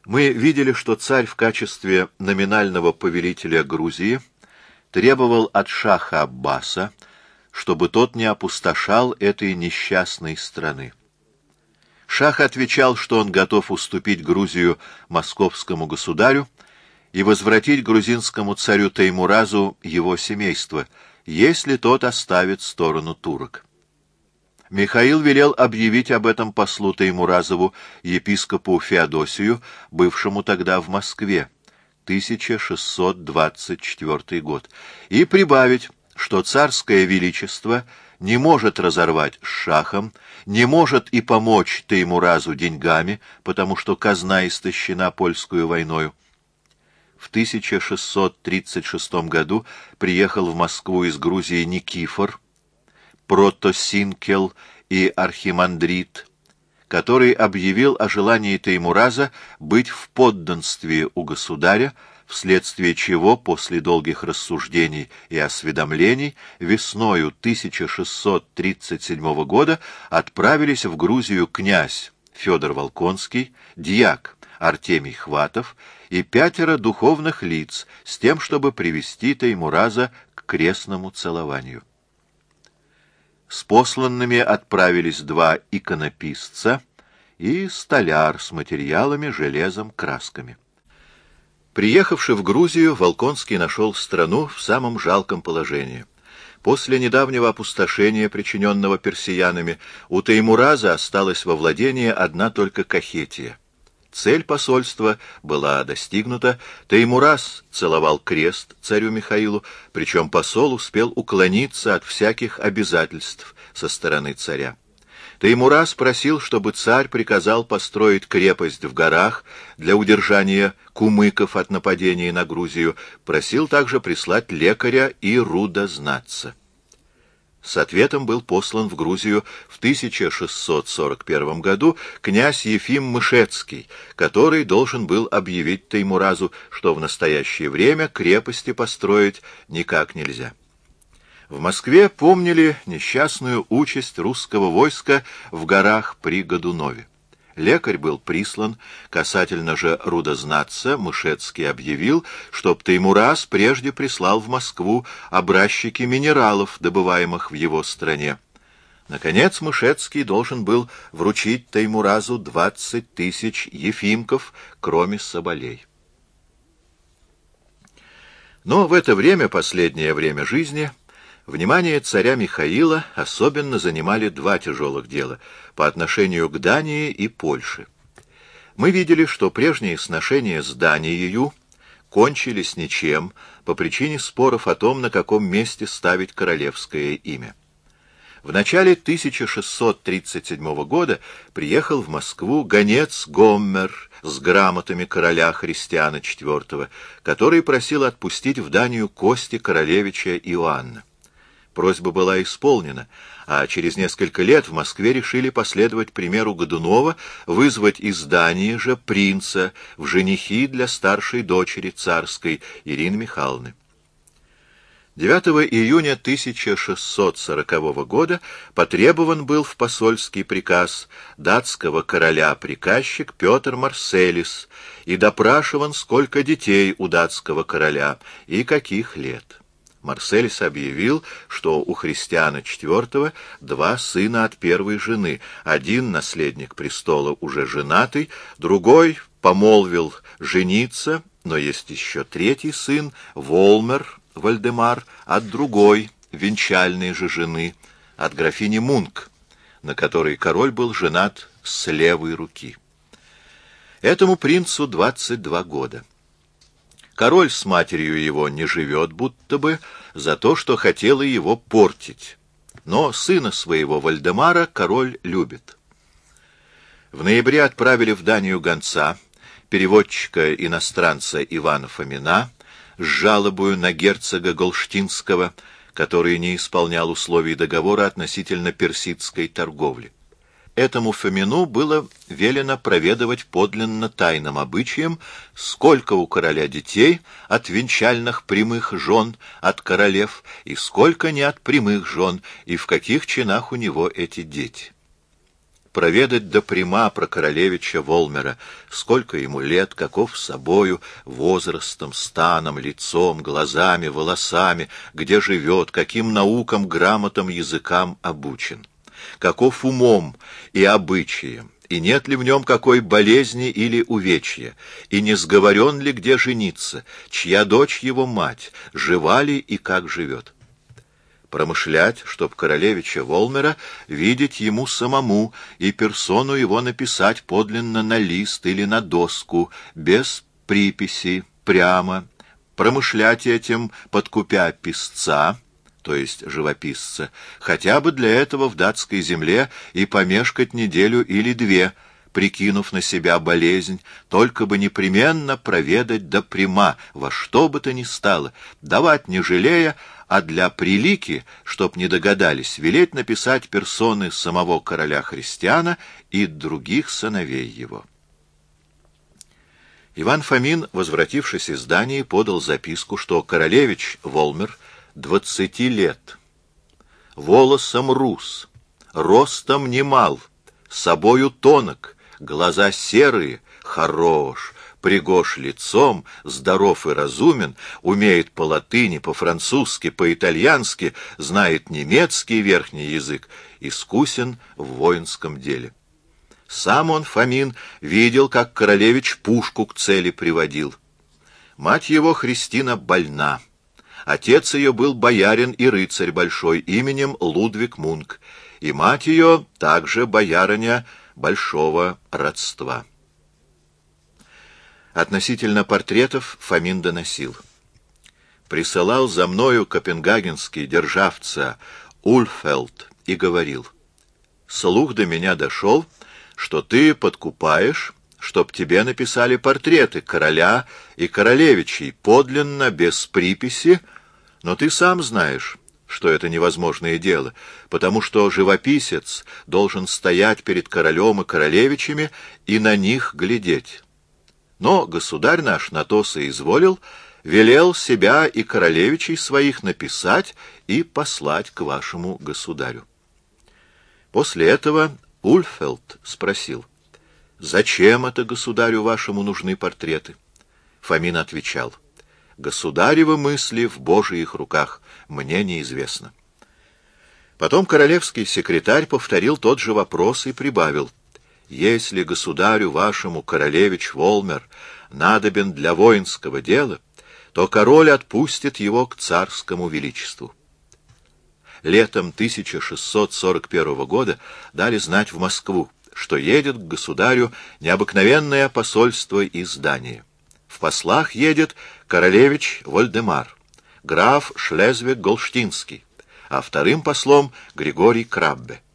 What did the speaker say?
Мы видели, что царь в качестве номинального повелителя Грузии требовал от шаха Аббаса, чтобы тот не опустошал этой несчастной страны. Шах отвечал, что он готов уступить Грузию московскому государю и возвратить грузинскому царю Теймуразу его семейство, если тот оставит сторону турок. Михаил велел объявить об этом послу Теймуразову, епископу Феодосию, бывшему тогда в Москве, 1624 год, и прибавить, что царское величество не может разорвать с шахом, не может и помочь Теймуразу деньгами, потому что казна истощена польскую войною. В 1636 году приехал в Москву из Грузии Никифор, протосинкел и архимандрит, который объявил о желании Теймураза быть в подданстве у государя, вследствие чего после долгих рассуждений и осведомлений весною 1637 года отправились в Грузию князь Федор Волконский, дьяк Артемий Хватов и 5 духовных лиц с тем, чтобы привести Теймураза к крестному целованию. С посланными отправились 2 иконописца и столяр с материалами, железом, красками. Приехавши в Грузию, Волконский нашел страну в самом жалком положении. После недавнего опустошения, причиненного персиянами, у Теймураза осталась во владении одна только Кахетия. Цель посольства была достигнута. Теймураз целовал крест царю Михаилу, причем посол успел уклониться от всяких обязательств со стороны царя. Теймураз просил, чтобы царь приказал построить крепость в горах для удержания кумыков от нападения на Грузию, просил также прислать лекаря и рудознатца. С ответом был послан в Грузию в 1641 году князь Ефим Мышецкий, который должен был объявить Теймуразу, что в настоящее время крепости построить никак нельзя. В Москве помнили несчастную участь русского войска в горах при Годунове. Лекарь был прислан, касательно же рудознатца Мышецкий объявил, чтоб Теймураз прежде прислал в Москву образчики минералов, добываемых в его стране. Наконец Мышецкий должен был вручить Теймуразу 20 тысяч ефимков, кроме соболей. Но в это время, последнее время жизни, внимание царя Михаила особенно занимали 2 тяжелых дела по отношению к Дании и Польше. Мы видели, что прежние сношения с Данией кончились ничем по причине споров о том, на каком месте ставить королевское имя. В начале 1637 года приехал в Москву гонец Гоммер с грамотами короля Христиана IV, который просил отпустить в Данию кости королевича Иоанна. Просьба была исполнена, а через несколько лет в Москве решили последовать примеру Годунова, вызвать из Дании же принца в женихи для старшей дочери царской Ирины Михайловны. 9 июня 1640 года потребован был в посольский приказ датского короля-приказчик Петр Марселис и допрашиван, сколько детей у датского короля и каких лет. Марселис объявил, что у Христиана IV 2 сына от первой жены, один наследник престола уже женатый, другой помолвил жениться, но есть еще 3 сын, Волмер Вальдемар, от другой венчальной же жены, от графини Мунк, на которой король был женат с левой руки. Этому принцу 22 года. Король с матерью его не живет, будто бы, за то, что хотела его портить. Но сына своего Вальдемара король любит. В ноябре отправили в Данию гонца, переводчика-иностранца Ивана Фомина, с жалобою на герцога Голштинского, который не исполнял условий договора относительно персидской торговли. Этому Фомину было велено проведывать подлинно тайным обычаем, сколько у короля детей от венчальных прямых жен от королев и сколько не от прямых жен, и в каких чинах у него эти дети. проведать допряма про королевича Волмера, сколько ему лет, каков собою, возрастом, станом, лицом, глазами, волосами, где живет, каким наукам, грамотам, языкам обучен, каков умом и обычаем, и нет ли в нем какой болезни или увечья, и не сговорен ли где жениться, чья дочь его мать, жива ли и как живет. Промышлять, чтоб королевича Волмера видеть ему самому и персону его написать подлинно на лист или на доску, без приписи, прямо, промышлять этим, подкупя писца, то есть живописца, хотя бы для этого в датской земле и помешкать неделю или две, прикинув на себя болезнь, только бы непременно проведать допряма, во что бы то ни стало, давать не жалея, а для прилики, чтоб не догадались, велеть написать персоны самого короля Христиана и других сыновей его. Иван Фомин, возвратившись из Дании, подал записку, что королевич Волмер 20 лет, волосом рус, ростом немал, собою тонок, глаза серые, хорош, пригож лицом, здоров и разумен, умеет по-латыни, по-французски, по-итальянски, знает немецкий верхний язык, искусен в воинском деле. Сам он, Фомин, видел, как королевич пушку к цели приводил. Мать его, Христина, больна. Отец ее был боярин и рыцарь большой, именем Лудвиг Мунк, и мать ее также боярыня большого родства. Относительно портретов Фомин доносил. Присылал за мною копенгагенский державца Ульфелд и говорил: слух до меня дошел, что ты подкупаешь, чтоб тебе написали портреты короля и королевичей, подлинно, без приписи, но ты сам знаешь, что это невозможное дело, потому что живописец должен стоять перед королем и королевичами и на них глядеть. Но государь наш на то соизволил, велел себя и королевичей своих написать и послать к вашему государю. После этого Ульфелд спросил: зачем это государю вашему нужны портреты? Фомин отвечал: государевы мысли в Божиих руках, мне неизвестно. Потом королевский секретарь повторил тот же вопрос и прибавил: если государю вашему королевич Волмер надобен для воинского дела, то король отпустит его к царскому величеству. Летом 1641 года дали знать в Москву, что едет к государю необыкновенное посольство из Дании. В послах едет королевич Вольдемар, граф Шлезвиг-Голштинский, а вторым послом Григорий Краббе.